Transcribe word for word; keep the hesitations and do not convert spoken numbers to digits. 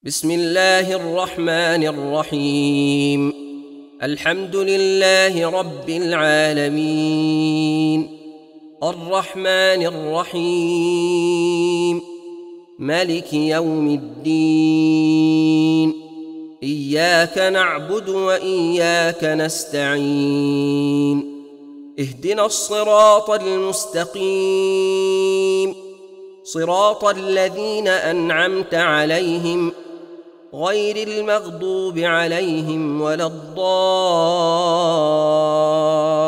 بسم الله الرحمن الرحيم. الحمد لله رب العالمين، الرحمن الرحيم، مالك يوم الدين. إياك نعبد وإياك نستعين. اهدنا الصراط المستقيم، صراط الذين أنعمت عليهم غير المغضوب عليهم ولا الضالين.